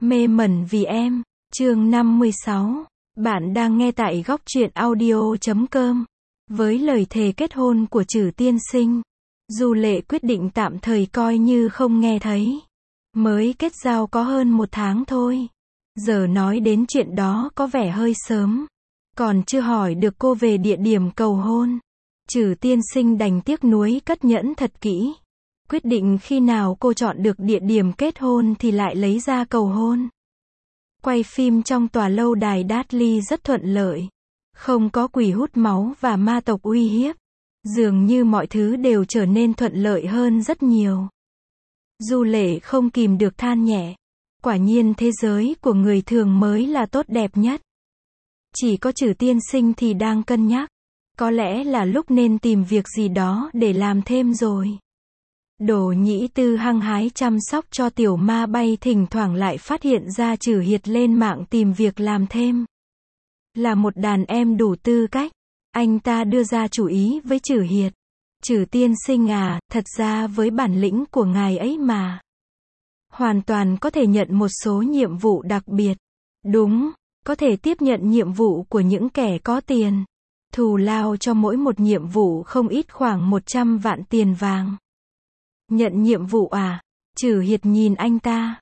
Mê mẩn vì em, chương 56. Bạn đang nghe tại góc truyện audio.com. Với lời thề kết hôn của Trử tiên sinh, Du Lệ quyết định tạm thời coi như không nghe thấy. Mới kết giao có hơn 1 tháng thôi. Giờ nói đến chuyện đó có vẻ hơi sớm. Còn chưa hỏi được cô về địa điểm cầu hôn. Trử tiên sinh đành tiếc nuối cất nhẫn thật kỹ. Quyết định khi nào cô chọn được địa điểm kết hôn thì lại lấy ra cầu hôn. Quay phim trong tòa lâu đài Dudley rất thuận lợi. Không có quỷ hút máu và ma tộc uy hiếp. Dường như mọi thứ đều trở nên thuận lợi hơn rất nhiều. Du Lệ không kìm được than nhẹ. Quả nhiên thế giới của người thường mới là tốt đẹp nhất. Chỉ có Trử tiên sinh thì đang cân nhắc. Có lẽ là lúc nên tìm việc gì đó để làm thêm rồi. Đỗ Nhĩ Tư hăng hái chăm sóc cho tiểu ma bay thỉnh thoảng lại phát hiện ra Trử Hiệt lên mạng tìm việc làm thêm. Là một đàn em đủ tư cách, anh ta đưa ra chủ ý với Trử Hiệt. Trử tiên sinh à, thật ra với bản lĩnh của ngài ấy mà. Hoàn toàn có thể nhận một số nhiệm vụ đặc biệt. Đúng, có thể tiếp nhận nhiệm vụ của những kẻ có tiền. Thù lao cho mỗi một nhiệm vụ không ít khoảng 100 vạn tiền vàng. Nhận nhiệm vụ à? Trử Hiệt nhìn anh ta.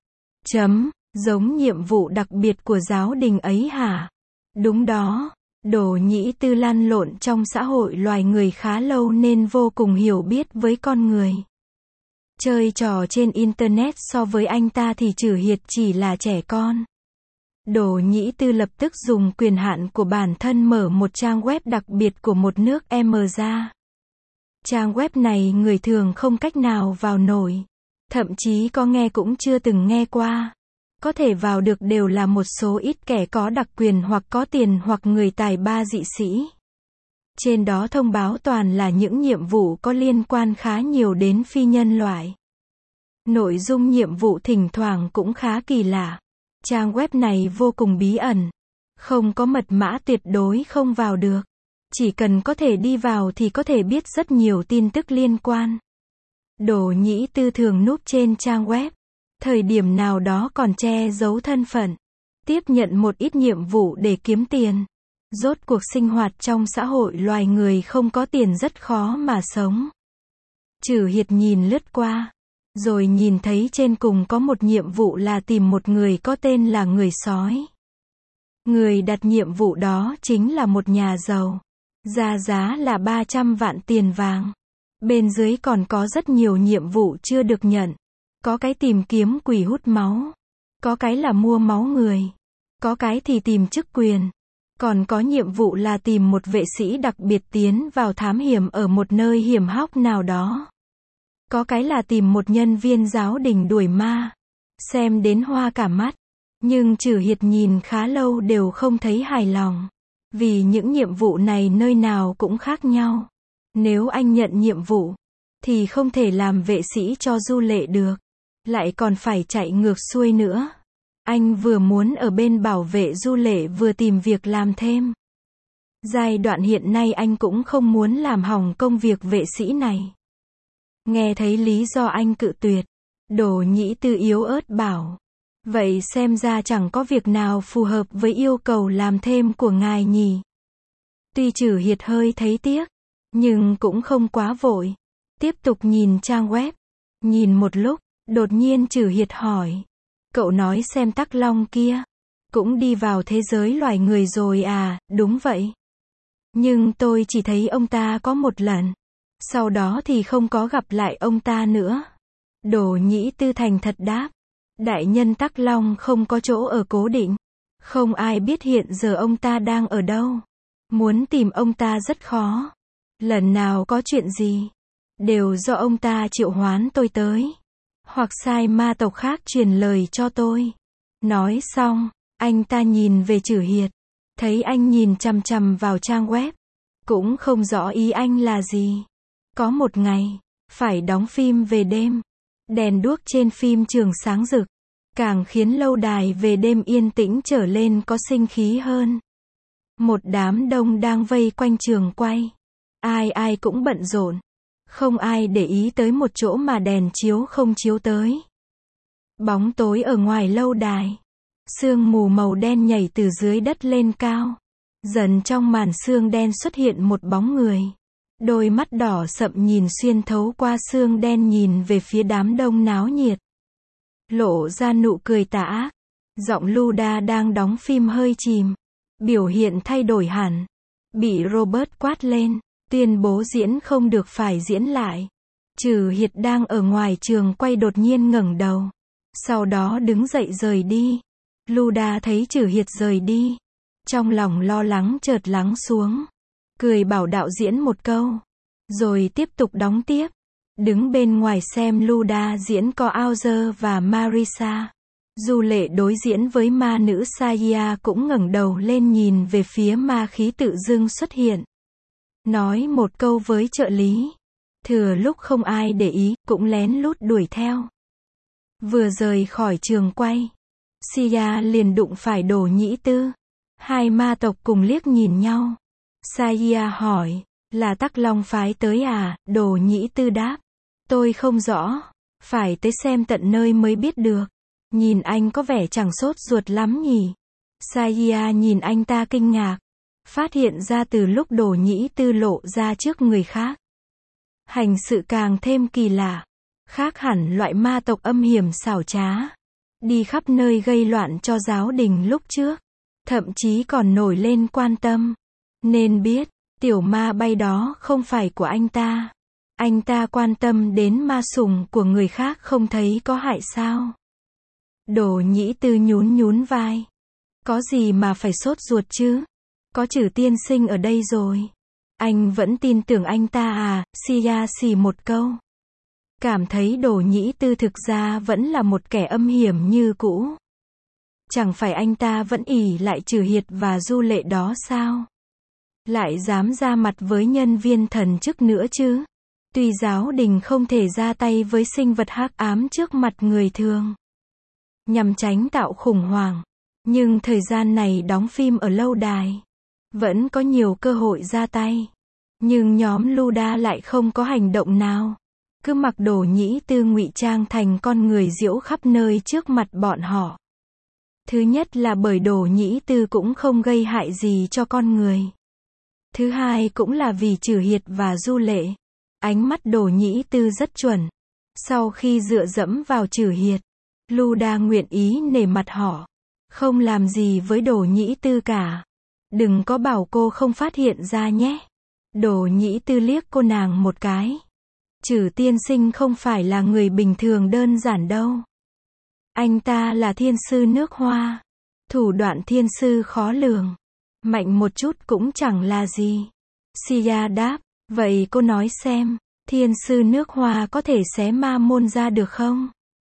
Giống nhiệm vụ đặc biệt của giáo đình ấy hả? Đúng đó. Đỗ Nhĩ Tư lăn lộn trong xã hội loài người khá lâu nên vô cùng hiểu biết với con người. Chơi trò trên Internet so với anh ta thì Trử Hiệt chỉ là trẻ con. Đỗ Nhĩ Tư lập tức dùng quyền hạn của bản thân mở một trang web đặc biệt của một nước M ra. Trang web này người thường không cách nào vào nổi. Thậm chí có nghe cũng chưa từng nghe qua. Có thể vào được đều là một số ít kẻ có đặc quyền hoặc có tiền hoặc người tài ba dị sĩ. Trên đó thông báo toàn là những nhiệm vụ có liên quan khá nhiều đến phi nhân loại. Nội dung nhiệm vụ thỉnh thoảng cũng khá kỳ lạ. Trang web này vô cùng bí ẩn. Không có mật mã tuyệt đối không vào được. Chỉ cần có thể đi vào thì có thể biết rất nhiều tin tức liên quan. Đỗ Nhĩ Tư thường núp trên trang web. Thời điểm nào đó còn che giấu thân phận. Tiếp nhận một ít nhiệm vụ để kiếm tiền. Rốt cuộc sinh hoạt trong xã hội loài người không có tiền rất khó mà sống. Trử Hiệt nhìn lướt qua. Rồi nhìn thấy trên cùng có một nhiệm vụ là tìm một người có tên là người sói. Người đặt nhiệm vụ đó chính là một nhà giàu. Ra giá là 300 vạn tiền vàng. Bên dưới còn có rất nhiều nhiệm vụ chưa được nhận. Có cái tìm kiếm quỷ hút máu. Có cái là mua máu người. Có cái thì tìm chức quyền. Còn có nhiệm vụ là tìm một vệ sĩ đặc biệt tiến vào thám hiểm ở một nơi hiểm hóc nào đó. Có cái là tìm một nhân viên giáo đình đuổi ma. Xem đến hoa cả mắt. Nhưng Trử Hiệt nhìn khá lâu đều không thấy hài lòng. Vì những nhiệm vụ này nơi nào cũng khác nhau. Nếu anh nhận nhiệm vụ, thì không thể làm vệ sĩ cho Du Lệ được. Lại còn phải chạy ngược xuôi nữa. Anh vừa muốn ở bên bảo vệ Du Lệ vừa tìm việc làm thêm. Giai đoạn hiện nay anh cũng không muốn làm hỏng công việc vệ sĩ này. Nghe thấy lý do anh cự tuyệt. Đỗ Nhĩ Tư yếu ớt bảo. Vậy xem ra chẳng có việc nào phù hợp với yêu cầu làm thêm của ngài nhỉ. Tuy Trử Hiệt hơi thấy tiếc, nhưng cũng không quá vội. Tiếp tục nhìn trang web. Nhìn một lúc, đột nhiên Trử Hiệt hỏi. Cậu nói xem Tắc Long kia, cũng đi vào thế giới loài người rồi à? Đúng vậy. Nhưng tôi chỉ thấy ông ta có một lần. Sau đó thì không có gặp lại ông ta nữa. Đỗ Nhĩ Tư thành thật đáp. Đại nhân Tắc Long không có chỗ ở cố định. Không ai biết hiện giờ ông ta đang ở đâu. Muốn tìm ông ta rất khó. Lần nào có chuyện gì, đều do ông ta triệu hoán tôi tới. Hoặc sai ma tộc khác truyền lời cho tôi. Nói xong, anh ta nhìn về Trử Hiệt. Thấy anh nhìn chằm chằm vào trang web. Cũng không rõ ý anh là gì. Có một ngày, phải đóng phim về đêm. Đèn đuốc trên phim trường sáng rực. Càng khiến lâu đài về đêm yên tĩnh trở lên có sinh khí hơn. Một đám đông đang vây quanh trường quay. Ai ai cũng bận rộn. Không ai để ý tới một chỗ mà đèn chiếu không chiếu tới. Bóng tối ở ngoài lâu đài. Sương mù màu đen nhảy từ dưới đất lên cao. Dần trong màn sương đen xuất hiện một bóng người. Đôi mắt đỏ sậm nhìn xuyên thấu qua sương đen nhìn về phía đám đông náo nhiệt. Lộ ra nụ cười tà ác. Giọng Luda đang đóng phim hơi chìm. Biểu hiện thay đổi hẳn. Bị Robert quát lên, tuyên bố diễn không được phải diễn lại. Trừ Hiệt đang ở ngoài trường quay đột nhiên ngẩng đầu. Sau đó đứng dậy rời đi. Luda thấy Trừ Hiệt rời đi. Trong lòng lo lắng chợt lắng xuống. Cười bảo đạo diễn một câu. Rồi tiếp tục đóng tiếp. Đứng bên ngoài xem Luda diễn có Auger và Marisa. Du Lệ đối diễn với ma nữ Saya cũng ngẩng đầu lên nhìn về phía ma khí tự dưng xuất hiện. Nói một câu với trợ lý. Thừa lúc không ai để ý, cũng lén lút đuổi theo. Vừa rời khỏi trường quay, Sia liền đụng phải Đồ Nhĩ Tư. Hai ma tộc cùng liếc nhìn nhau. Saya hỏi, là Tắc Long phái tới à? Đồ Nhĩ Tư đáp, tôi không rõ, phải tới xem tận nơi mới biết được. Nhìn anh có vẻ chẳng sốt ruột lắm nhỉ? Saya nhìn anh ta kinh ngạc. Phát hiện ra từ lúc Đồ Nhĩ Tư lộ ra trước người khác. Hành sự càng thêm kỳ lạ. Khác hẳn loại ma tộc âm hiểm xảo trá. Đi khắp nơi gây loạn cho giáo đình lúc trước. Thậm chí còn nổi lên quan tâm. Nên biết, tiểu ma bay đó không phải của anh ta. Anh ta quan tâm đến ma sủng của người khác không thấy có hại sao? Đồ Nhĩ Tư nhún nhún vai. Có gì mà phải sốt ruột chứ? Có Trừ tiên sinh ở đây rồi. Anh vẫn tin tưởng anh ta à? Sia xì một câu. Cảm thấy Đồ Nhĩ Tư thực ra vẫn là một kẻ âm hiểm như cũ. Chẳng phải anh ta vẫn ỷ lại Trừ Hiệt và Du Lệ đó sao? Lại dám ra mặt với nhân viên thần chức nữa chứ? Tuy giáo đình không thể ra tay với sinh vật hắc ám trước mặt người thường, nhằm tránh tạo khủng hoảng, nhưng thời gian này đóng phim ở lâu đài, vẫn có nhiều cơ hội ra tay. Nhưng nhóm Luda lại không có hành động nào. Cứ mặc Đồ Nhĩ Tư ngụy trang thành con người giễu khắp nơi trước mặt bọn họ. Thứ nhất là bởi Đồ Nhĩ Tư cũng không gây hại gì cho con người. Thứ hai cũng là vì Trừ Hiệt và Du Lệ. Ánh mắt Đồ Nhĩ Tư rất chuẩn. Sau khi dựa dẫm vào Trừ Hiệt, Luda nguyện ý nể mặt họ. Không làm gì với Đồ Nhĩ Tư cả. Đừng có bảo cô không phát hiện ra nhé. Đồ Nhĩ Tư liếc cô nàng một cái. Trừ tiên sinh không phải là người bình thường đơn giản đâu. Anh ta là thiên sư nước Hoa. Thủ đoạn thiên sư khó lường. Mạnh một chút cũng chẳng là gì. Sia đáp, vậy cô nói xem, thiên sư nước Hoa có thể xé ma môn ra được không?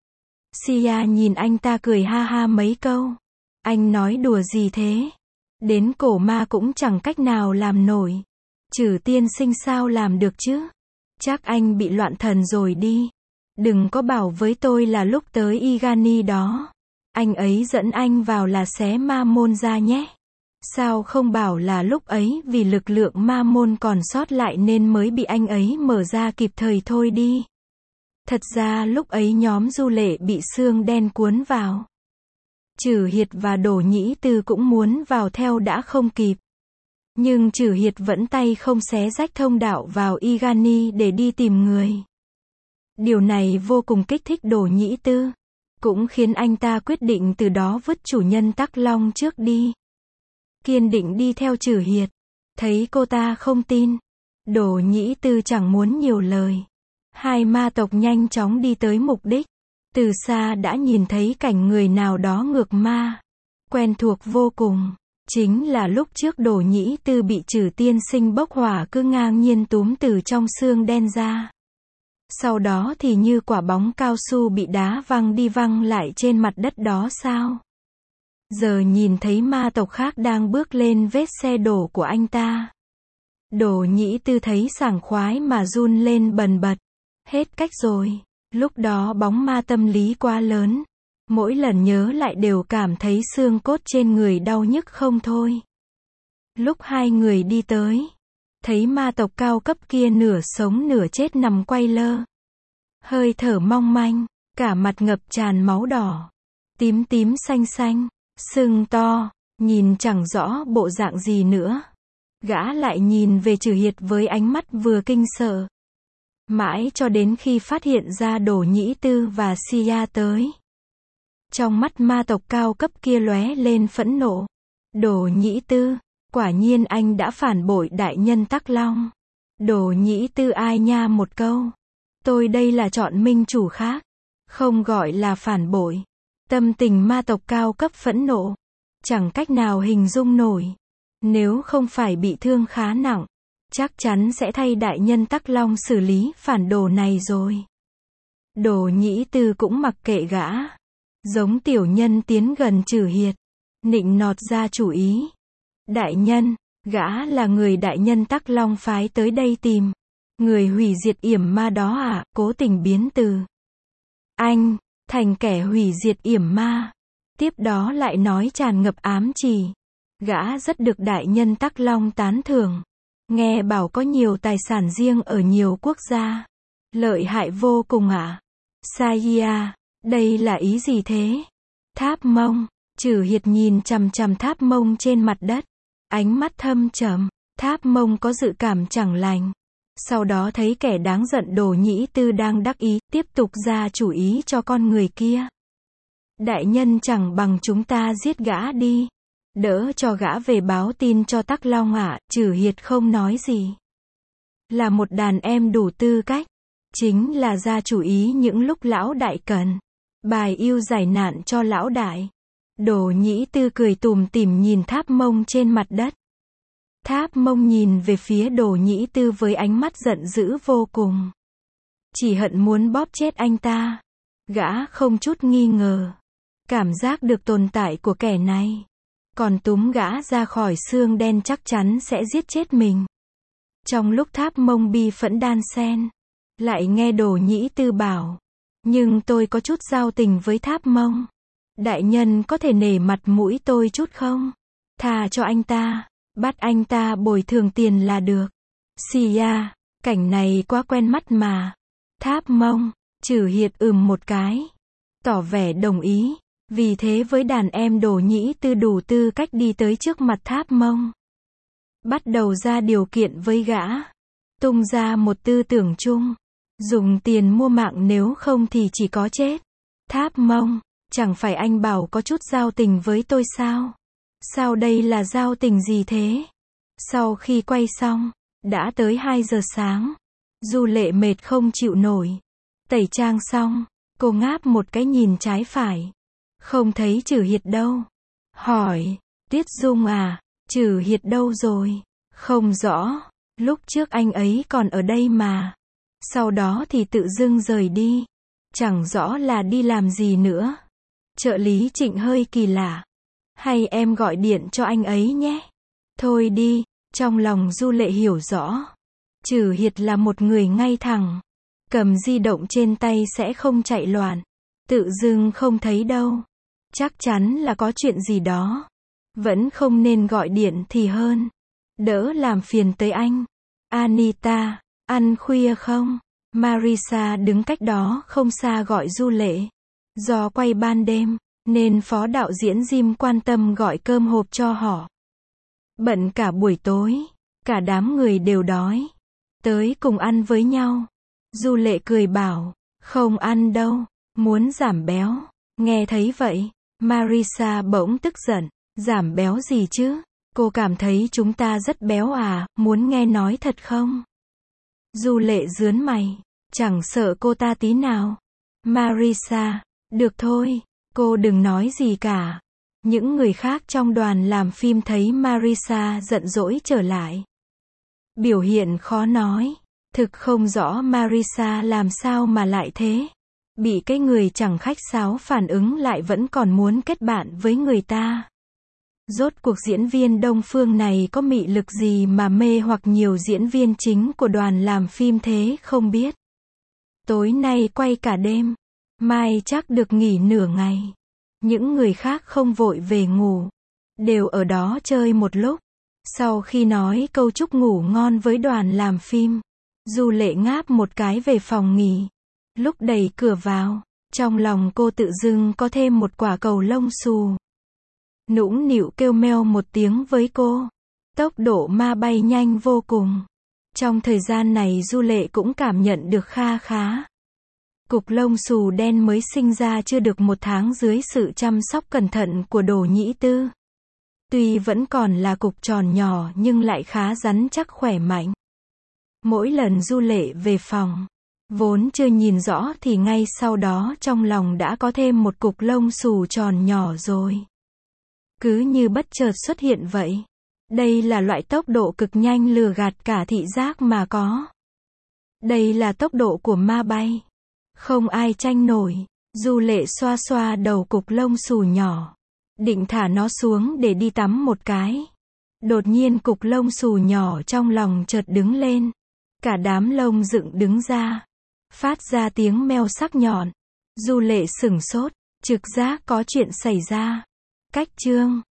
Sia nhìn anh ta cười ha ha mấy câu. Anh nói đùa gì thế? Đến cổ ma cũng chẳng cách nào làm nổi. Trừ tiên sinh sao làm được chứ? Chắc anh bị loạn thần rồi đi. Đừng có bảo với tôi là lúc tới Igani đó. Anh ấy dẫn anh vào là xé ma môn ra nhé. Sao không bảo là lúc ấy vì lực lượng ma môn còn sót lại nên mới bị anh ấy mở ra kịp thời thôi đi. Thật ra lúc ấy nhóm Du Lệ bị xương đen cuốn vào. Trừ Hiệt và Đồ Nhĩ Tư cũng muốn vào theo đã không kịp. Nhưng Trừ Hiệt vẫn tay không xé rách thông đạo vào Igani để đi tìm người. Điều này vô cùng kích thích Đồ Nhĩ Tư. Cũng khiến anh ta quyết định từ đó vứt chủ nhân Tắc Long trước đi. Kiên định đi theo Trừ Hiệt. Thấy cô ta không tin, Đồ Nhĩ Tư chẳng muốn nhiều lời. Hai ma tộc nhanh chóng đi tới mục đích. Từ xa đã nhìn thấy cảnh người nào đó ngược ma. Quen thuộc vô cùng. Chính là lúc trước Đồ Nhĩ Tư bị Trừ tiên sinh bốc hỏa cứ ngang nhiên túm từ trong xương đen ra. Sau đó thì như quả bóng cao su bị đá văng đi văng lại trên mặt đất đó sao? Giờ nhìn thấy ma tộc khác đang bước lên vết xe đổ của anh ta. Đồ Nhĩ Tư thấy sảng khoái mà run lên bần bật. Hết cách rồi. Lúc đó bóng ma tâm lý quá lớn. Mỗi lần nhớ lại đều cảm thấy xương cốt trên người đau nhức không thôi. Lúc hai người đi tới, thấy ma tộc cao cấp kia nửa sống nửa chết nằm quay lơ. Hơi thở mong manh, cả mặt ngập tràn máu đỏ, tím tím xanh xanh. sưng to, nhìn chẳng rõ bộ dạng gì nữa. Gã lại nhìn về Trử Hiệt với ánh mắt vừa kinh sợ. Mãi cho đến khi phát hiện ra Đỗ Nhĩ Tư và Sia tới. Trong mắt ma tộc cao cấp kia lóe lên phẫn nộ. Đỗ Nhĩ Tư, quả nhiên anh đã phản bội đại nhân Tắc Long. Đỗ Nhĩ Tư ai nha một câu. Tôi đây là chọn minh chủ khác. Không gọi là phản bội. Tâm tình ma tộc cao cấp phẫn nộ. Chẳng cách nào hình dung nổi. Nếu không phải bị thương khá nặng, chắc chắn sẽ thay đại nhân Tắc Long xử lý phản đồ này rồi. Đỗ Nhĩ Tư cũng mặc kệ gã. Giống tiểu nhân tiến gần Trử Hiệt. Nịnh nọt ra chủ ý. Đại nhân, gã là người đại nhân Tắc Long phái tới đây tìm. Người hủy diệt yểm ma đó à, cố tình biến từ anh, thành kẻ hủy diệt yểm ma. Tiếp đó lại nói tràn ngập ám chỉ. Gã rất được đại nhân Tắc Long tán thưởng. Nghe bảo có nhiều tài sản riêng ở nhiều quốc gia. Lợi hại vô cùng ạ. Saya, đây là ý gì thế? Tháp Mông. Trử Hiệt nhìn chằm chằm Tháp Mông trên mặt đất. Ánh mắt thâm trầm. Tháp Mông có dự cảm chẳng lành. Sau đó thấy kẻ đáng giận Đỗ Nhĩ Tư đang đắc ý, tiếp tục ra chủ ý cho con người kia. Đại nhân chẳng bằng chúng ta giết gã đi. Đỡ cho gã về báo tin cho Tắc Long ạ. Trử Hiệt không nói gì. Là một đàn em đủ tư cách. Chính là ra chủ ý những lúc lão đại cần. Bài yêu giải nạn cho lão đại. Đỗ Nhĩ Tư cười tủm tỉm nhìn Tháp Mông trên mặt đất. Tháp Mông nhìn về phía Đỗ Nhĩ Tư với ánh mắt giận dữ vô cùng. Chỉ hận muốn bóp chết anh ta. Gã không chút nghi ngờ. Cảm giác được tồn tại của kẻ này. Còn túm gã ra khỏi xương đen chắc chắn sẽ giết chết mình. Trong lúc Tháp Mông bi phẫn đan xen. Lại nghe Đỗ Nhĩ Tư bảo. Nhưng tôi có chút giao tình với Tháp Mông. Đại nhân có thể nể mặt mũi tôi chút không? Thà cho anh ta. Bắt anh ta bồi thường tiền là được. Sia, cảnh này quá quen mắt mà. Tháp Mông. Trử Hiệt một cái. Tỏ vẻ đồng ý. Vì thế với đàn em Đỗ Nhĩ Tư đủ tư cách đi tới trước mặt Tháp Mông. Bắt đầu ra điều kiện với gã. Tung ra một tư tưởng chung. Dùng tiền mua mạng nếu không thì chỉ có chết. Tháp Mông, chẳng phải anh bảo có chút giao tình với tôi sao? Sao đây là giao tình gì thế? Sau khi quay xong, đã tới 2 giờ sáng. Du Lệ mệt không chịu nổi. Tẩy trang xong, cô ngáp một cái nhìn trái phải. Không thấy Trử Hiệt đâu. Hỏi, Tuyết Dung à, Trử Hiệt đâu rồi? Không rõ, lúc trước anh ấy còn ở đây mà. Sau đó thì tự dưng rời đi. Chẳng rõ là đi làm gì nữa. Trợ lý Trịnh hơi kỳ lạ. Hay em gọi điện cho anh ấy nhé. Thôi đi, trong lòng Du Lệ hiểu rõ. Trử Hiệt là một người ngay thẳng. Cầm di động trên tay sẽ không chạy loạn. Tự dưng không thấy đâu. Chắc chắn là có chuyện gì đó. Vẫn không nên gọi điện thì hơn. Đỡ làm phiền tới anh. Anita, ăn khuya không? Marisa đứng cách đó không xa gọi Du Lệ. Do quay ban đêm, nên phó đạo diễn Jim quan tâm gọi cơm hộp cho họ. Bận cả buổi tối, cả đám người đều đói. Tới cùng ăn với nhau. Du Lệ cười bảo, không ăn đâu, muốn giảm béo. Nghe thấy vậy, Marisa bỗng tức giận, giảm béo gì chứ? Cô cảm thấy chúng ta rất béo à, muốn nghe nói thật không? Du Lệ rướn mày, chẳng sợ cô ta tí nào. Marisa, được thôi, cô đừng nói gì cả. Những người khác trong đoàn làm phim thấy Marisa giận dỗi trở lại. Biểu hiện khó nói, thực không rõ Marisa làm sao mà lại thế. Bị cái người chẳng khách sáo phản ứng lại vẫn còn muốn kết bạn với người ta. Rốt cuộc diễn viên Đông Phương này có mị lực gì mà mê hoặc nhiều diễn viên chính của đoàn làm phim thế không biết. Tối nay quay cả đêm, mai chắc được nghỉ nửa ngày. Những người khác không vội về ngủ, đều ở đó chơi một lúc. Sau khi nói câu chúc ngủ ngon với đoàn làm phim, Du Lệ ngáp một cái về phòng nghỉ. Lúc đẩy cửa vào, trong lòng cô tự dưng có thêm một quả cầu lông xù. nũng nịu kêu meo một tiếng với cô. Tốc độ ma bay nhanh vô cùng. Trong thời gian này Du Lệ cũng cảm nhận được kha khá. Cục lông xù đen mới sinh ra chưa được 1 tháng dưới sự chăm sóc cẩn thận của Đồ Nhĩ Tư. Tuy vẫn còn là cục tròn nhỏ nhưng lại khá rắn chắc khỏe mạnh. Mỗi lần Du Lệ về phòng, vốn chưa nhìn rõ thì ngay sau đó trong lòng đã có thêm một cục lông xù tròn nhỏ rồi. Cứ như bất chợt xuất hiện vậy. Đây là loại tốc độ cực nhanh lừa gạt cả thị giác mà có. Đây là tốc độ của ma bay. Không ai tranh nổi. Du Lệ xoa xoa đầu cục lông xù nhỏ. Định thả nó xuống để đi tắm một cái. Đột nhiên cục lông xù nhỏ trong lòng chợt đứng lên. Cả đám lông dựng đứng ra. Phát ra tiếng meo sắc nhọn. Du Lệ sửng sốt. Trực giác có chuyện xảy ra. Cách chương